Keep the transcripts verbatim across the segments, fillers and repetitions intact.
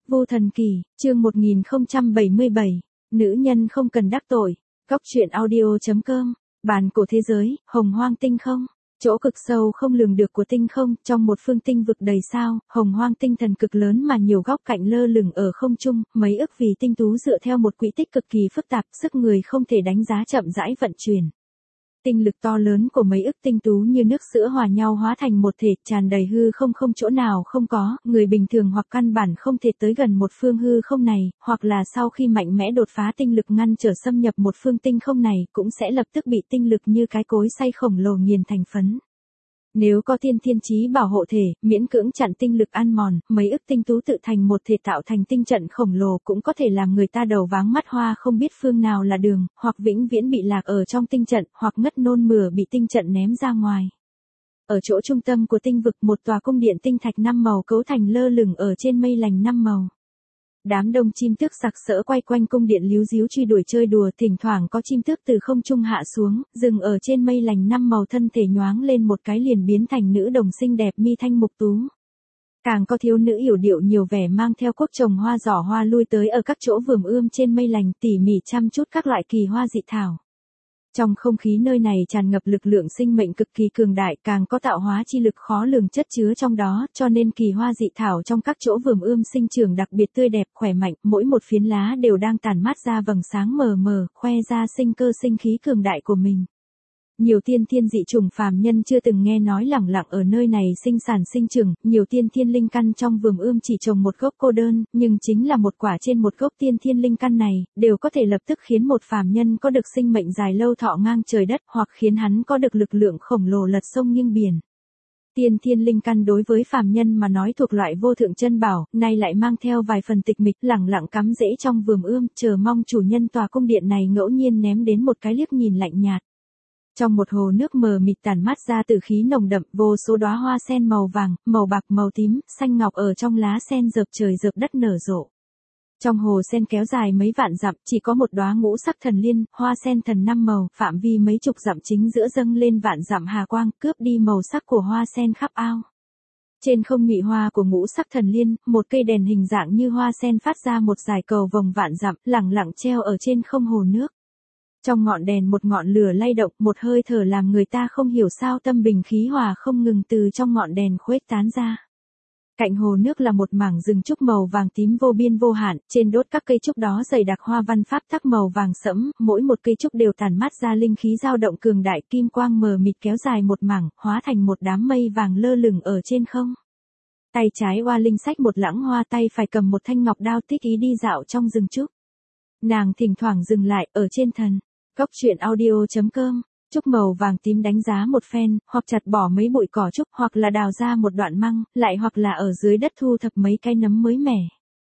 Vô Thần Kỳ, chương một nghìn không trăm bảy mươi bảy, nữ nhân không cần đắc tội. Góc truyện audio chấm com, bản cổ thế giới, hồng hoang tinh không. Chỗ cực sâu không lường được của tinh không, trong một phương tinh vực đầy sao, hồng hoang tinh thần cực lớn mà nhiều góc cạnh lơ lửng ở không trung, mấy ức vì tinh tú dựa theo một quỹ tích cực kỳ phức tạp, sức người không thể đánh giá chậm rãi vận chuyển. Tinh lực to lớn của mấy ức tinh tú như nước sữa hòa nhau hóa thành một thể, tràn đầy hư không, không chỗ nào không có, người bình thường hoặc căn bản không thể tới gần một phương hư không này, hoặc là sau khi mạnh mẽ đột phá tinh lực ngăn trở xâm nhập một phương tinh không này, cũng sẽ lập tức bị tinh lực như cái cối xay khổng lồ nghiền thành phấn. Nếu có tiên thiên chí bảo hộ thể, miễn cưỡng chặn tinh lực ăn mòn, mấy ức tinh tú tự thành một thể tạo thành tinh trận khổng lồ cũng có thể làm người ta đầu váng mắt hoa không biết phương nào là đường, hoặc vĩnh viễn bị lạc ở trong tinh trận, hoặc ngất nôn mửa bị tinh trận ném ra ngoài. Ở chỗ trung tâm của tinh vực, một tòa cung điện tinh thạch năm màu cấu thành lơ lửng ở trên mây lành năm màu. Đám đông chim tước sặc sỡ quay quanh cung điện líu díu truy đuổi chơi đùa, thỉnh thoảng có chim tước từ không trung hạ xuống, dừng ở trên mây lành năm màu, thân thể nhoáng lên một cái liền biến thành nữ đồng xinh đẹp mi thanh mục tú. Càng có thiếu nữ yểu điệu nhiều vẻ mang theo cuốc trồng hoa giỏ hoa lui tới ở các chỗ vườn ươm trên mây lành, tỉ mỉ chăm chút các loại kỳ hoa dị thảo. Trong không khí nơi này tràn ngập lực lượng sinh mệnh cực kỳ cường đại, càng có tạo hóa chi lực khó lường chất chứa trong đó, cho nên kỳ hoa dị thảo trong các chỗ vườn ươm sinh trưởng đặc biệt tươi đẹp, khỏe mạnh, mỗi một phiến lá đều đang tản mát ra vầng sáng mờ mờ, khoe ra sinh cơ sinh khí cường đại của mình. Nhiều tiên thiên dị chủng phàm nhân chưa từng nghe nói lẳng lặng ở nơi này sinh sản sinh trưởng, nhiều tiên thiên linh căn trong vườn ươm chỉ trồng một gốc cô đơn, nhưng chính là một quả trên một gốc tiên thiên linh căn này, đều có thể lập tức khiến một phàm nhân có được sinh mệnh dài lâu thọ ngang trời đất, hoặc khiến hắn có được lực lượng khổng lồ lật sông nghiêng biển. Tiên thiên linh căn đối với phàm nhân mà nói thuộc loại vô thượng chân bảo, nay lại mang theo vài phần tịch mịch, lẳng lặng cắm rễ trong vườn ươm, chờ mong chủ nhân tòa cung điện này ngẫu nhiên ném đến một cái liếc nhìn lạnh nhạt. Trong một hồ nước mờ mịt tản mát ra tử khí nồng đậm, vô số đóa hoa sen màu vàng, màu bạc, màu tím, xanh ngọc ở trong lá sen dợp trời dợp đất nở rộ. Trong hồ sen kéo dài mấy vạn dặm, chỉ có một đóa ngũ sắc thần liên, hoa sen thần năm màu, phạm vi mấy chục dặm chính giữa dâng lên vạn dặm hà quang, cướp đi màu sắc của hoa sen khắp ao. Trên không nhụy hoa của ngũ sắc thần liên, một cây đèn hình dạng như hoa sen phát ra một dải cầu vòng vạn dặm, lẳng lặng treo ở trên không hồ nước. Trong ngọn đèn một ngọn lửa lay động, một hơi thở làm người ta không hiểu sao tâm bình khí hòa không ngừng từ trong ngọn đèn khuếch tán ra. Cạnh hồ nước là một mảng rừng trúc màu vàng tím vô biên vô hạn, trên đốt các cây trúc đó dày đặc hoa văn pháp tắc màu vàng sẫm, mỗi một cây trúc đều tản mát ra linh khí dao động cường đại, kim quang mờ mịt kéo dài một mảng, hóa thành một đám mây vàng lơ lửng ở trên không. Tay trái Oa Linh xách một lẵng hoa, tay phải cầm một thanh ngọc đao, tích ý đi dạo trong rừng trúc. Nàng thỉnh thoảng dừng lại ở trên thần. Góc truyện audio chấm com, trúc màu vàng tím đánh giá một phen, hoặc chặt bỏ mấy bụi cỏ trúc, hoặc là đào ra một đoạn măng, lại hoặc là ở dưới đất thu thập mấy cái nấm mới mẻ.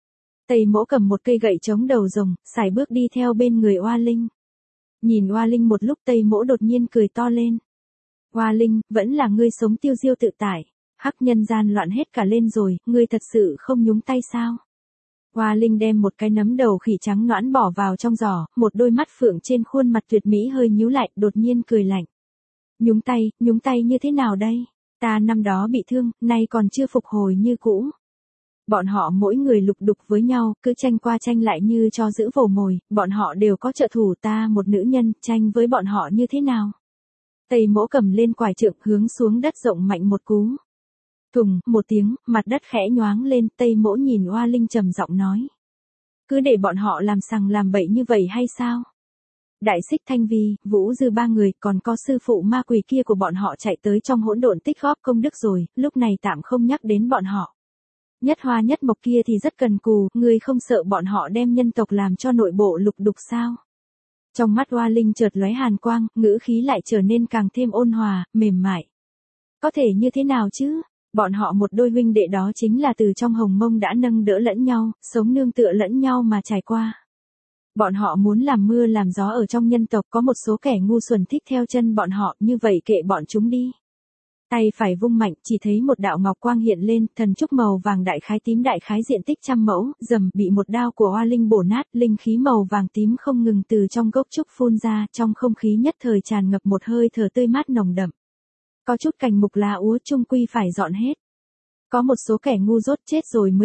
Tây Mỗ cầm một cây gậy chống đầu rồng, sải bước đi theo bên người Oa Linh. Nhìn Oa Linh một lúc, Tây Mỗ đột nhiên cười to lên. Oa Linh, vẫn là ngươi sống tiêu diêu tự tại, hắc nhân gian loạn hết cả lên rồi, ngươi thật sự không nhúng tay sao? Oa Linh đem một cái nấm đầu khỉ trắng nõn bỏ vào trong giỏ, một đôi mắt phượng trên khuôn mặt tuyệt mỹ hơi nhíu lại, đột nhiên cười lạnh. Nhúng tay, nhúng tay như thế nào đây? Ta năm đó bị thương, nay còn chưa phục hồi như cũ. Bọn họ mỗi người lục đục với nhau, cứ tranh qua tranh lại như cho giữ vồ mồi, bọn họ đều có trợ thủ, ta một nữ nhân, tranh với bọn họ như thế nào? Tây Mỗ cầm lên quải trượng hướng xuống đất rộng mạnh một cú. Thùng, một tiếng, mặt đất khẽ nhoáng lên, Tây Mỗ nhìn Oa Linh trầm giọng nói. Cứ để bọn họ làm sằng làm bậy như vậy hay sao? Đại Xích Thanh Vi, Vũ Dư ba người, còn có sư phụ ma quỷ kia của bọn họ chạy tới trong hỗn độn tích góp công đức rồi, lúc này tạm không nhắc đến bọn họ. Nhất Hoa Nhất Mộc kia thì rất cần cù, ngươi không sợ bọn họ đem nhân tộc làm cho nội bộ lục đục sao? Trong mắt Oa Linh chợt lóe hàn quang, ngữ khí lại trở nên càng thêm ôn hòa, mềm mại. Có thể như thế nào chứ? Bọn họ một đôi huynh đệ đó chính là từ trong hồng mông đã nâng đỡ lẫn nhau, sống nương tựa lẫn nhau mà trải qua. Bọn họ muốn làm mưa làm gió ở trong nhân tộc, có một số kẻ ngu xuẩn thích theo chân bọn họ, như vậy kệ bọn chúng đi. Tay phải vung mạnh, chỉ thấy một đạo ngọc quang hiện lên, thần trúc màu vàng đại khái tím đại khái diện tích trăm mẫu, rầm, bị một đao của Oa Linh bổ nát, linh khí màu vàng tím không ngừng từ trong gốc trúc phun ra, trong không khí nhất thời tràn ngập một hơi thở tươi mát nồng đậm. Có chút cành mục lá úa chung quy phải dọn hết. Có một số kẻ ngu dốt chết rồi mới tốt.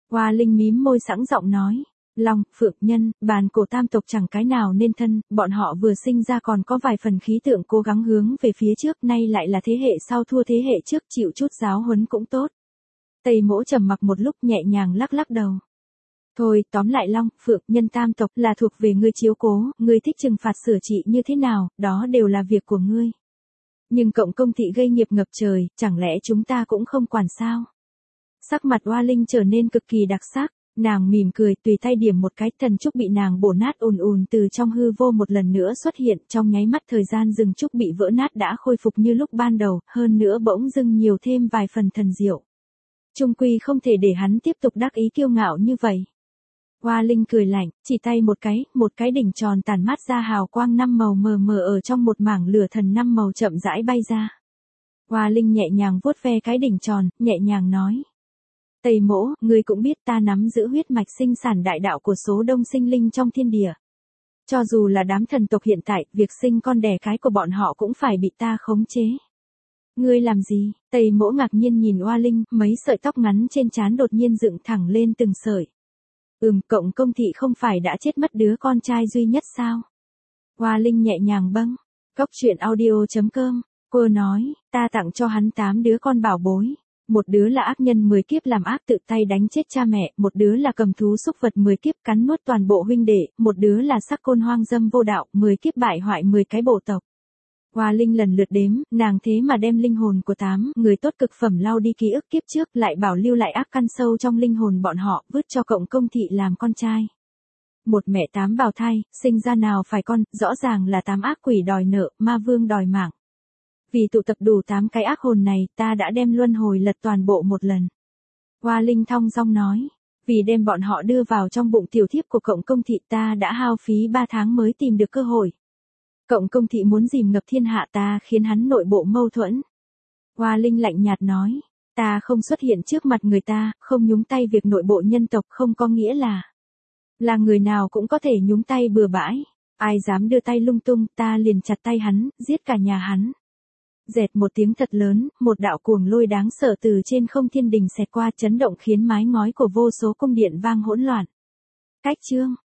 Hoa Linh mím môi sẵn giọng nói. Long, Phượng, Nhân, bàn cổ tam tộc chẳng cái nào nên thân, bọn họ vừa sinh ra còn có vài phần khí tượng cố gắng hướng về phía trước, nay lại là thế hệ sau thua thế hệ trước, chịu chút giáo huấn cũng tốt. Tây Mỗ trầm mặc một lúc nhẹ nhàng lắc lắc đầu. Thôi, tóm lại Long, Phượng, Nhân tam tộc là thuộc về ngươi chiếu cố, ngươi thích trừng phạt sửa trị như thế nào, đó đều là việc của ngươi. Nhưng cộng công thị gây nghiệp ngập trời, chẳng lẽ chúng ta cũng không quản sao? Sắc mặt Hoa Linh trở nên cực kỳ đặc sắc, nàng mỉm cười tùy tay điểm một cái, thần trúc bị nàng bổ nát ùn ùn từ trong hư vô một lần nữa xuất hiện, trong nháy mắt thời gian rừng trúc bị vỡ nát đã khôi phục như lúc ban đầu, hơn nữa bỗng dưng nhiều thêm vài phần thần diệu. Trung quy không thể để hắn tiếp tục đắc ý kiêu ngạo như vậy. Hoa Linh cười lạnh, chỉ tay một cái, một cái đỉnh tròn tản mát ra hào quang năm màu mờ mờ ở trong một mảng lửa thần năm màu chậm rãi bay ra. Hoa Linh nhẹ nhàng vuốt ve cái đỉnh tròn, nhẹ nhàng nói. Tây Mỗ, ngươi cũng biết ta nắm giữ huyết mạch sinh sản đại đạo của số đông sinh linh trong thiên địa. Cho dù là đám thần tộc hiện tại, việc sinh con đẻ cái của bọn họ cũng phải bị ta khống chế. Ngươi làm gì? Tây Mỗ ngạc nhiên nhìn Hoa Linh, mấy sợi tóc ngắn trên trán đột nhiên dựng thẳng lên từng sợi. Ừm, cộng công thị không phải đã chết mất đứa con trai duy nhất sao? Hoa Linh nhẹ nhàng bâng. Cốc truyện audio chấm com, cô nói, ta tặng cho hắn tám đứa con bảo bối. Một đứa là ác nhân mười kiếp làm ác tự tay đánh chết cha mẹ, một đứa là cầm thú xúc vật mười kiếp cắn nuốt toàn bộ huynh đệ, một đứa là sắc côn hoang dâm vô đạo, mười kiếp bại hoại mười cái bộ tộc. Hoa Linh lần lượt đếm, nàng thế mà đem linh hồn của tám người tốt cực phẩm lau đi ký ức kiếp trước, lại bảo lưu lại ác căn sâu trong linh hồn bọn họ, vứt cho cộng công thị làm con trai. Một mẹ tám bào thai, sinh ra nào phải con, rõ ràng là tám ác quỷ đòi nợ, ma vương đòi mạng. Vì tụ tập đủ tám cái ác hồn này, ta đã đem luân hồi lật toàn bộ một lần. Hoa Linh thong dong nói, vì đem bọn họ đưa vào trong bụng tiểu thiếp của cộng công thị ta đã hao phí ba tháng mới tìm được cơ hội. Cộng công thị muốn dìm ngập thiên hạ ta khiến hắn nội bộ mâu thuẫn. Hoa Linh lạnh nhạt nói, ta không xuất hiện trước mặt người ta, không nhúng tay việc nội bộ nhân tộc không có nghĩa là là người nào cũng có thể nhúng tay bừa bãi. Ai dám đưa tay lung tung ta liền chặt tay hắn, giết cả nhà hắn. Dẹt một tiếng thật lớn, một đạo cuồng lôi đáng sợ từ trên không thiên đình xẹt qua chấn động khiến mái ngói của vô số cung điện vang hỗn loạn. Cách chương